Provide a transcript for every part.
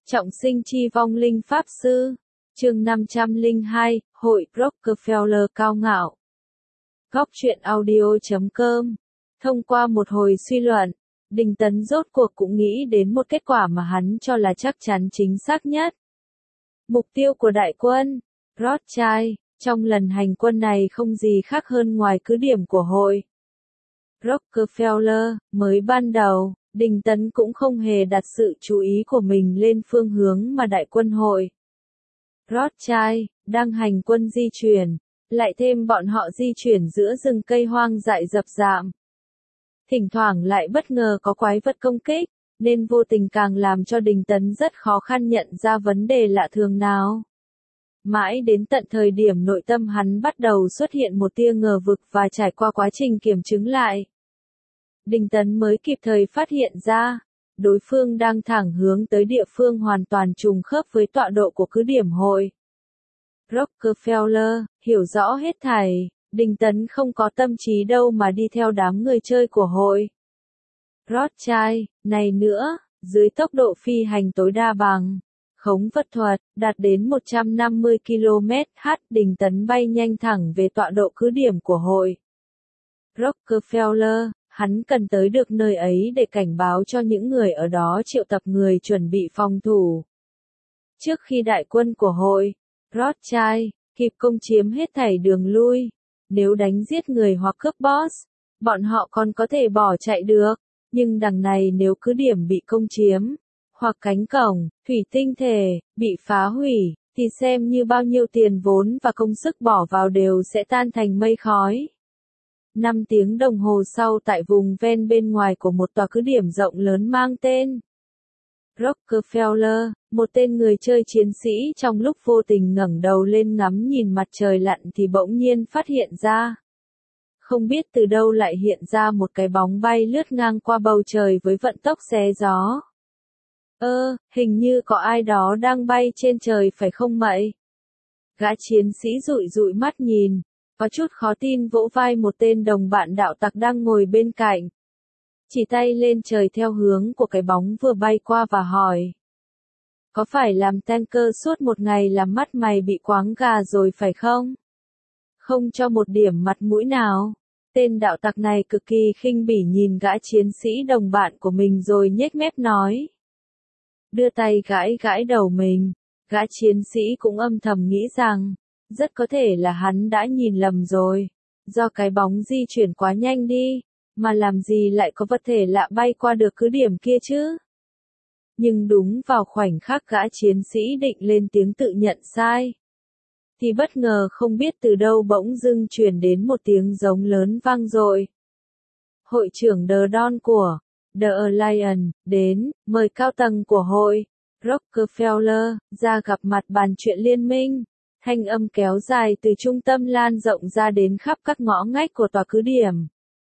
Trọng sinh chi vong linh Pháp Sư. Chương 502, Hội Rockefeller cao ngạo. Góc truyện audio.com. Thông qua một hồi suy luận, Đinh Tấn rốt cuộc cũng nghĩ đến một kết quả mà hắn cho là chắc chắn chính xác nhất. Mục tiêu của đại quân Rothschild trong lần hành quân này không gì khác hơn ngoài cứ điểm của hội Rockefeller. Mới ban đầu, Đinh Tấn cũng không hề đặt sự chú ý của mình lên phương hướng mà đại quân hội Rothschild đang hành quân di chuyển, lại thêm bọn họ di chuyển giữa rừng cây hoang dại rậm rạp. Thỉnh thoảng lại bất ngờ có quái vật công kích, nên vô tình càng làm cho Đinh Tấn rất khó khăn nhận ra vấn đề lạ thường nào. Mãi đến tận thời điểm nội tâm hắn bắt đầu xuất hiện một tia ngờ vực và trải qua quá trình kiểm chứng lại, Đinh Tấn mới kịp thời phát hiện ra, đối phương đang thẳng hướng tới địa phương hoàn toàn trùng khớp với tọa độ của cứ điểm hội Rockefeller. Hiểu rõ hết thảy, Đinh Tấn không có tâm trí đâu mà đi theo đám người chơi của hội Rothschild này nữa. Dưới tốc độ phi hành tối đa bằng khống vật thuật đạt đến 150 km/h, Đinh Tấn bay nhanh thẳng về tọa độ cứ điểm của hội Rockefeller. Hắn cần tới được nơi ấy để cảnh báo cho những người ở đó triệu tập người chuẩn bị phòng thủ. Trước khi đại quân của hội Rothschild kịp công chiếm hết thảy đường lui, nếu đánh giết người hoặc cướp boss, bọn họ còn có thể bỏ chạy được, nhưng đằng này nếu cứ điểm bị công chiếm, hoặc cánh cổng, thủy tinh thể, bị phá hủy, thì xem như bao nhiêu tiền vốn và công sức bỏ vào đều sẽ tan thành mây khói. 5 tiếng đồng hồ sau, tại vùng ven bên ngoài của một tòa cứ điểm rộng lớn mang tên Rockefeller, một tên người chơi chiến sĩ trong lúc vô tình ngẩng đầu lên ngắm nhìn mặt trời lặn thì bỗng nhiên phát hiện ra. Không biết từ đâu lại hiện ra một cái bóng bay lướt ngang qua bầu trời với vận tốc xé gió. Hình như có ai đó đang bay trên trời phải không mậy? Gã chiến sĩ dụi dụi mắt nhìn, có chút khó tin vỗ vai một tên đồng bạn đạo tặc đang ngồi bên cạnh. Chỉ tay lên trời theo hướng của cái bóng vừa bay qua và hỏi. Có phải làm tanker suốt một ngày làm mắt mày bị quáng gà rồi phải không? Không cho một điểm mặt mũi nào. Tên đạo tặc này cực kỳ khinh bỉ nhìn gã chiến sĩ đồng bạn của mình rồi nhếch mép nói. Đưa tay gãi gãi đầu mình, gã chiến sĩ cũng âm thầm nghĩ rằng, rất có thể là hắn đã nhìn lầm rồi, do cái bóng di chuyển quá nhanh đi, mà làm gì lại có vật thể lạ bay qua được cứ điểm kia chứ. Nhưng đúng vào khoảnh khắc gã chiến sĩ định lên tiếng tự nhận sai, thì bất ngờ không biết từ đâu bỗng dưng truyền đến một tiếng giống lớn vang dội. Hội trưởng The Don của The Alliance đến, mời cao tầng của hội Rockefeller ra gặp mặt bàn chuyện liên minh. Thanh âm kéo dài từ trung tâm lan rộng ra đến khắp các ngõ ngách của tòa cứ điểm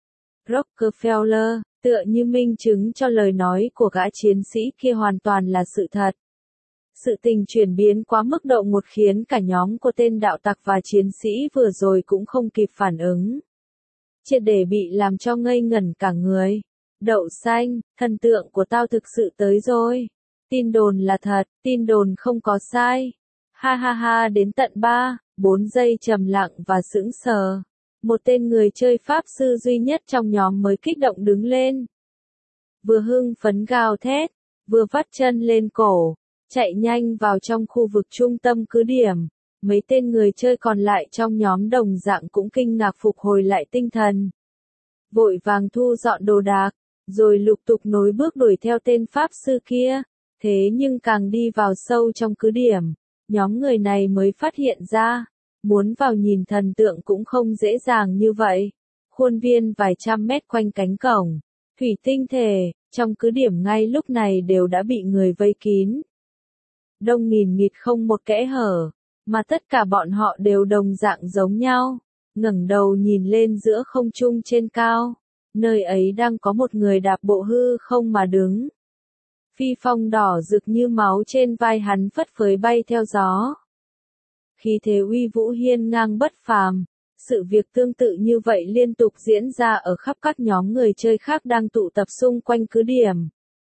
Rockefeller, tựa như minh chứng cho lời nói của gã chiến sĩ kia hoàn toàn là sự thật. Sự tình chuyển biến quá mức độ ngột khiến cả nhóm của tên đạo tặc và chiến sĩ vừa rồi cũng không kịp phản ứng. Triệt để bị làm cho ngây ngẩn cả người. Đậu xanh, thần tượng của tao thực sự tới rồi. Tin đồn là thật, tin đồn không có sai. Ha ha ha. Đến tận 3-4 giây trầm lặng và sững sờ. Một tên người chơi pháp sư duy nhất trong nhóm mới kích động đứng lên. Vừa hưng phấn gào thét, vừa vắt chân lên cổ, chạy nhanh vào trong khu vực trung tâm cứ điểm. Mấy tên người chơi còn lại trong nhóm đồng dạng cũng kinh ngạc phục hồi lại tinh thần. Vội vàng thu dọn đồ đạc, rồi lục tục nối bước đuổi theo tên pháp sư kia. Thế nhưng càng đi vào sâu trong cứ điểm, nhóm người này mới phát hiện ra, muốn vào nhìn thần tượng cũng không dễ dàng như vậy. Khuôn viên vài trăm mét quanh cánh cổng, thủy tinh thể, trong cứ điểm ngay lúc này đều đã bị người vây kín. Đông nghìn nghịt không một kẽ hở, mà tất cả bọn họ đều đồng dạng giống nhau, ngẩng đầu nhìn lên giữa không trung trên cao, nơi ấy đang có một người đạp bộ hư không mà đứng. Phi phong đỏ rực như máu trên vai hắn phất phới bay theo gió. Khí thế uy vũ hiên ngang bất phàm, sự việc tương tự như vậy liên tục diễn ra ở khắp các nhóm người chơi khác đang tụ tập xung quanh cứ điểm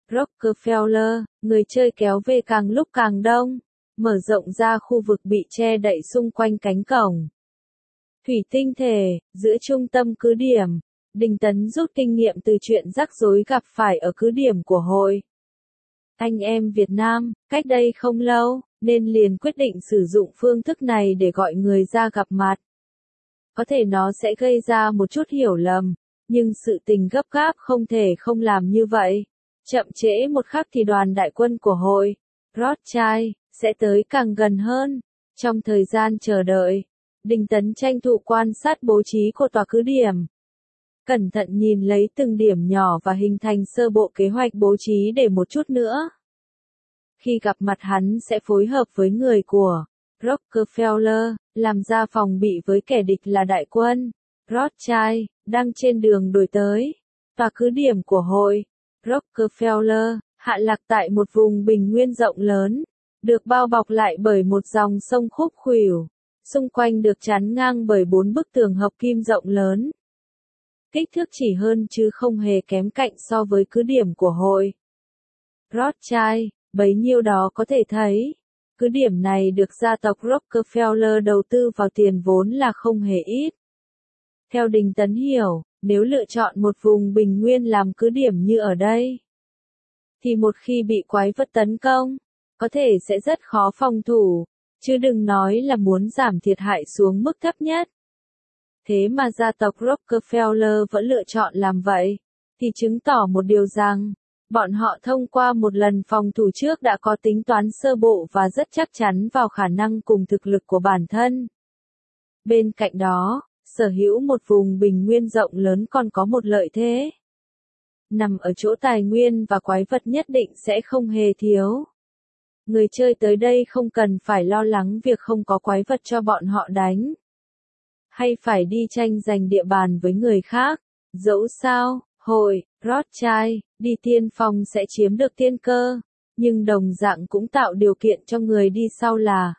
Rockefeller, người chơi kéo về càng lúc càng đông, mở rộng ra khu vực bị che đậy xung quanh cánh cổng. Thủy tinh thể, giữa trung tâm cứ điểm, Đinh Tấn rút kinh nghiệm từ chuyện rắc rối gặp phải ở cứ điểm của hội anh em Việt Nam, cách đây không lâu, nên liền quyết định sử dụng phương thức này để gọi người ra gặp mặt. Có thể nó sẽ gây ra một chút hiểu lầm, nhưng sự tình gấp gáp không thể không làm như vậy. Chậm trễ một khắc thì đoàn đại quân của hội Rothschild sẽ tới càng gần hơn. Trong thời gian chờ đợi, Đinh Tấn tranh thủ quan sát bố trí của tòa cứ điểm. Cẩn thận nhìn lấy từng điểm nhỏ và hình thành sơ bộ kế hoạch bố trí để một chút nữa. Khi gặp mặt hắn sẽ phối hợp với người của Rockefeller, làm ra phòng bị với kẻ địch là đại quân Rothschild, đang trên đường đuổi tới. Tòa cứ điểm của hội Rockefeller, hạ lạc tại một vùng bình nguyên rộng lớn, được bao bọc lại bởi một dòng sông khúc khuỷu, xung quanh được chắn ngang bởi 4 bức tường hợp kim rộng lớn. Kích thước chỉ hơn chứ không hề kém cạnh so với cứ điểm của hội Rothschild, bấy nhiêu đó có thể thấy. Cứ điểm này được gia tộc Rockefeller đầu tư vào tiền vốn là không hề ít. Theo Đinh Tấn hiểu, nếu lựa chọn một vùng bình nguyên làm cứ điểm như ở đây, thì một khi bị quái vật tấn công, có thể sẽ rất khó phòng thủ, chứ đừng nói là muốn giảm thiệt hại xuống mức thấp nhất. Thế mà gia tộc Rockefeller vẫn lựa chọn làm vậy, thì chứng tỏ một điều rằng, bọn họ thông qua một lần phòng thủ trước đã có tính toán sơ bộ và rất chắc chắn vào khả năng cùng thực lực của bản thân. Bên cạnh đó, sở hữu một vùng bình nguyên rộng lớn còn có một lợi thế. Nằm ở chỗ tài nguyên và quái vật nhất định sẽ không hề thiếu. Người chơi tới đây không cần phải lo lắng việc không có quái vật cho bọn họ đánh. Hay phải đi tranh giành địa bàn với người khác. Dẫu sao, hội Rothschild đi tiên phong sẽ chiếm được tiên cơ, nhưng đồng dạng cũng tạo điều kiện cho người đi sau là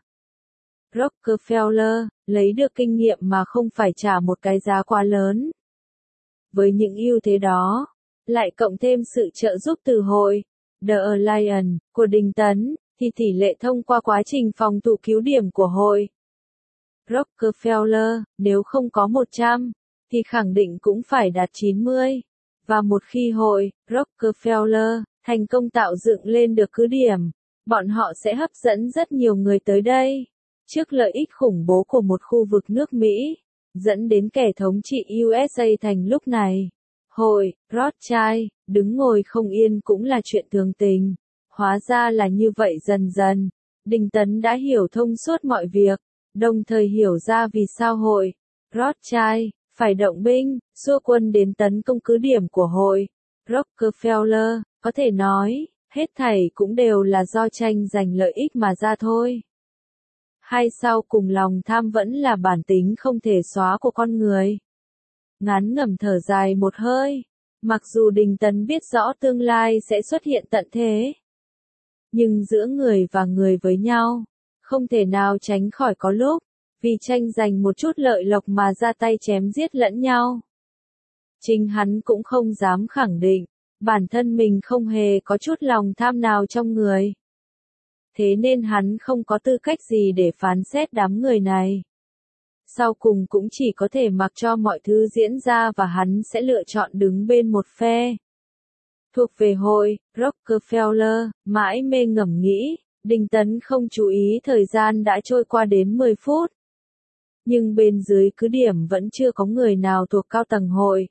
Rockefeller lấy được kinh nghiệm mà không phải trả một cái giá quá lớn. Với những ưu thế đó, lại cộng thêm sự trợ giúp từ hội The Alliance của Đinh Tấn, thì tỷ lệ thông qua quá trình phòng thủ cứu điểm của hội Rockefeller, nếu không có 100, thì khẳng định cũng phải đạt 90. Và một khi hội Rockefeller thành công tạo dựng lên được cứ điểm, bọn họ sẽ hấp dẫn rất nhiều người tới đây. Trước lợi ích khủng bố của một khu vực nước Mỹ, dẫn đến kẻ thống trị USA thành lúc này. Hội Rothschild đứng ngồi không yên cũng là chuyện thường tình. Hóa ra là như vậy dần dần. Đinh Tấn đã hiểu thông suốt mọi việc, đồng thời hiểu ra vì sao hội Rothschild phải động binh, xua quân đến tấn công cứ điểm của hội Rockefeller. Có thể nói, hết thảy cũng đều là do tranh giành lợi ích mà ra thôi. Hay sau cùng lòng tham vẫn là bản tính không thể xóa của con người. Ngắn ngẩm thở dài một hơi, mặc dù Đinh Tấn biết rõ tương lai sẽ xuất hiện tận thế, nhưng giữa người và người với nhau, không thể nào tránh khỏi có lúc, vì tranh giành một chút lợi lộc mà ra tay chém giết lẫn nhau. Chính hắn cũng không dám khẳng định, bản thân mình không hề có chút lòng tham nào trong người. Thế nên hắn không có tư cách gì để phán xét đám người này. Sau cùng cũng chỉ có thể mặc cho mọi thứ diễn ra và hắn sẽ lựa chọn đứng bên một phe. Thuộc về hội Rockefeller, mãi mê ngẫm nghĩ, Đinh Tấn không chú ý thời gian đã trôi qua đến 10 phút. Nhưng bên dưới cứ điểm vẫn chưa có người nào thuộc cao tầng hội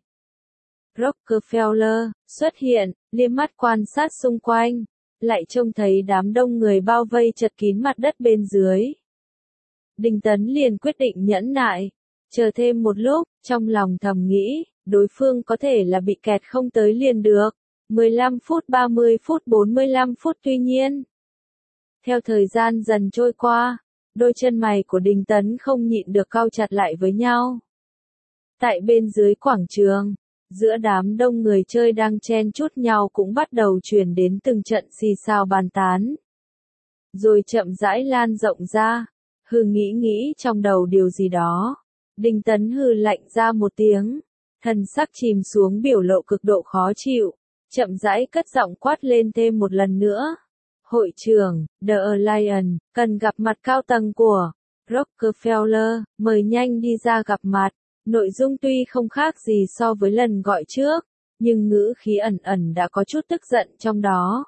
Rockefeller xuất hiện, liếc mắt quan sát xung quanh, lại trông thấy đám đông người bao vây chật kín mặt đất bên dưới. Đinh Tấn liền quyết định nhẫn nại, chờ thêm một lúc, trong lòng thầm nghĩ, đối phương có thể là bị kẹt không tới liền được. 15 phút 30 phút 45 phút tuy nhiên. Theo thời gian dần trôi qua, đôi chân mày của Đinh Tấn không nhịn được cau chặt lại với nhau. Tại bên dưới quảng trường, giữa đám đông người chơi đang chen chúc nhau cũng bắt đầu truyền đến từng trận xì xào bàn tán. Rồi chậm rãi lan rộng ra, nghĩ trong đầu điều gì đó. Đinh Tấn hừ lạnh ra một tiếng, thần sắc chìm xuống biểu lộ cực độ khó chịu. chậm rãi cất giọng quát lên thêm một lần nữa. Hội trưởng, The Alliance, cần gặp mặt cao tầng của Rockefeller, mời nhanh đi ra gặp mặt. Nội dung tuy không khác gì so với lần gọi trước, nhưng ngữ khí ẩn ẩn đã có chút tức giận trong đó.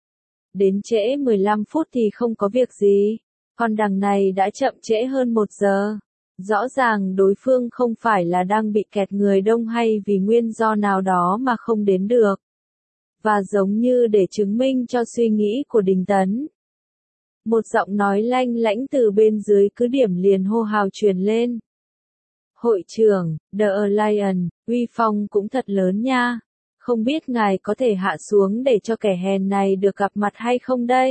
Đến trễ 15 phút thì không có việc gì, còn đằng này đã chậm trễ hơn 1 giờ. Rõ ràng đối phương không phải là đang bị kẹt người đông hay vì nguyên do nào đó mà không đến được. Và giống như để chứng minh cho suy nghĩ của Đình Tấn, một giọng nói lanh lãnh từ bên dưới cứ điểm liền hô hào truyền lên. Hội trưởng, The Alliance, uy phong cũng thật lớn nha. Không biết ngài có thể hạ xuống để cho kẻ hèn này được gặp mặt hay không đây?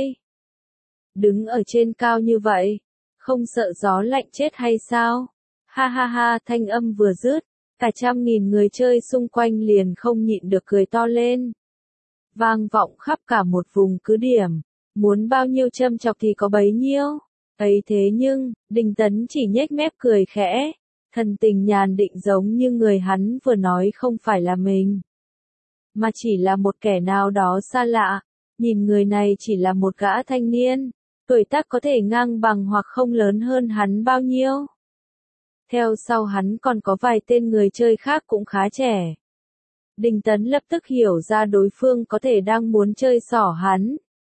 Đứng ở trên cao như vậy, không sợ gió lạnh chết hay sao? Ha ha ha, thanh âm vừa dứt, cả 100.000 người chơi xung quanh liền không nhịn được cười to lên. Vang vọng khắp cả một vùng cứ điểm, muốn bao nhiêu châm chọc thì có bấy nhiêu. Ấy thế nhưng, Đình Tấn chỉ nhếch mép cười khẽ, thần tình nhàn định giống như người hắn vừa nói không phải là mình, mà chỉ là một kẻ nào đó xa lạ. Nhìn người này chỉ là một gã thanh niên, tuổi tác có thể ngang bằng hoặc không lớn hơn hắn bao nhiêu. Theo sau hắn còn có vài tên người chơi khác cũng khá trẻ. Đình Tấn lập tức hiểu ra đối phương có thể đang muốn chơi xỏ hắn.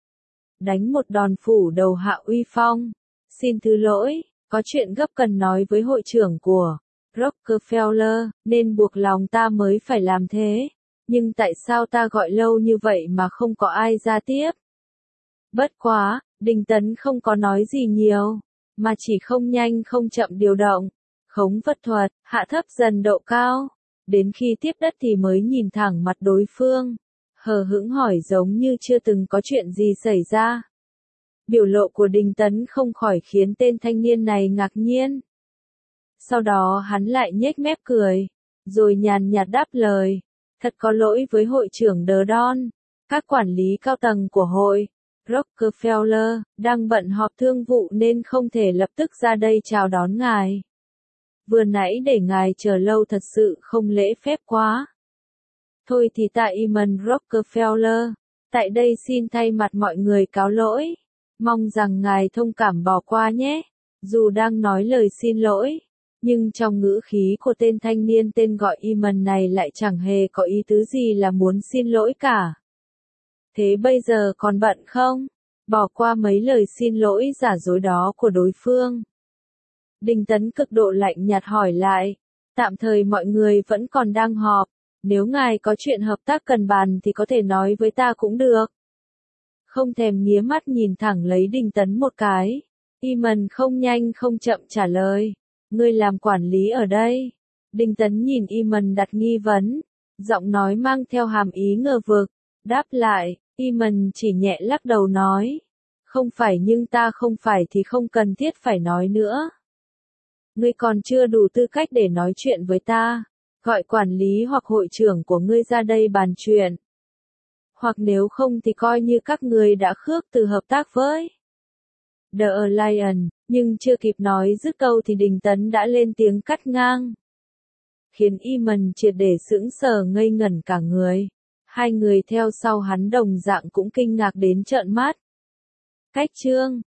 Đánh một đòn phủ đầu hạ uy phong. Xin thứ lỗi, có chuyện gấp cần nói với hội trưởng của Rockefeller, nên buộc lòng ta mới phải làm thế. Nhưng tại sao ta gọi lâu như vậy mà không có ai ra tiếp? Bất quá, Đình Tấn không có nói gì nhiều, mà chỉ không nhanh không chậm điều động, khống vật thuật, hạ thấp dần độ cao. Đến khi tiếp đất thì mới nhìn thẳng mặt đối phương, hờ hững hỏi giống như chưa từng có chuyện gì xảy ra. Biểu lộ của Đình Tấn không khỏi khiến tên thanh niên này ngạc nhiên. Sau đó hắn lại nhếch mép cười, rồi nhàn nhạt đáp lời. Thật có lỗi với hội trưởng Đờ Đon, các quản lý cao tầng của hội Rockefeller đang bận họp thương vụ nên không thể lập tức ra đây chào đón ngài. Vừa nãy để ngài chờ lâu thật sự không lễ phép quá. Thôi thì tại Iman Rockefeller, tại đây xin thay mặt mọi người cáo lỗi. Mong rằng ngài thông cảm bỏ qua nhé. Dù đang nói lời xin lỗi, nhưng trong ngữ khí của tên thanh niên tên gọi Iman này lại chẳng hề có ý tứ gì là muốn xin lỗi cả. Thế bây giờ còn bận không? Bỏ qua mấy lời xin lỗi giả dối đó của đối phương. Đình Tấn cực độ lạnh nhạt hỏi lại. Tạm thời mọi người vẫn còn đang họp. Nếu ngài có chuyện hợp tác cần bàn thì có thể nói với ta cũng được. Không thèm nghía mắt nhìn thẳng lấy Đình Tấn một cái. Iman không nhanh không chậm trả lời. Ngươi làm quản lý ở đây. Đình Tấn nhìn Iman đặt nghi vấn. Giọng nói mang theo hàm ý ngờ vực. Đáp lại, Iman chỉ nhẹ lắc đầu nói. Không phải nhưng ta không phải thì không cần thiết phải nói nữa. Ngươi còn chưa đủ tư cách để nói chuyện với ta. Gọi quản lý hoặc hội trưởng của ngươi ra đây bàn chuyện. Hoặc nếu không thì coi như các ngươi đã khước từ hợp tác với The Alliance, nhưng chưa kịp nói dứt câu thì Đình Tấn đã lên tiếng cắt ngang. Khiến Iman triệt để sững sờ ngây ngẩn cả người. Hai người theo sau hắn đồng dạng cũng kinh ngạc đến trợn mắt. Cách chương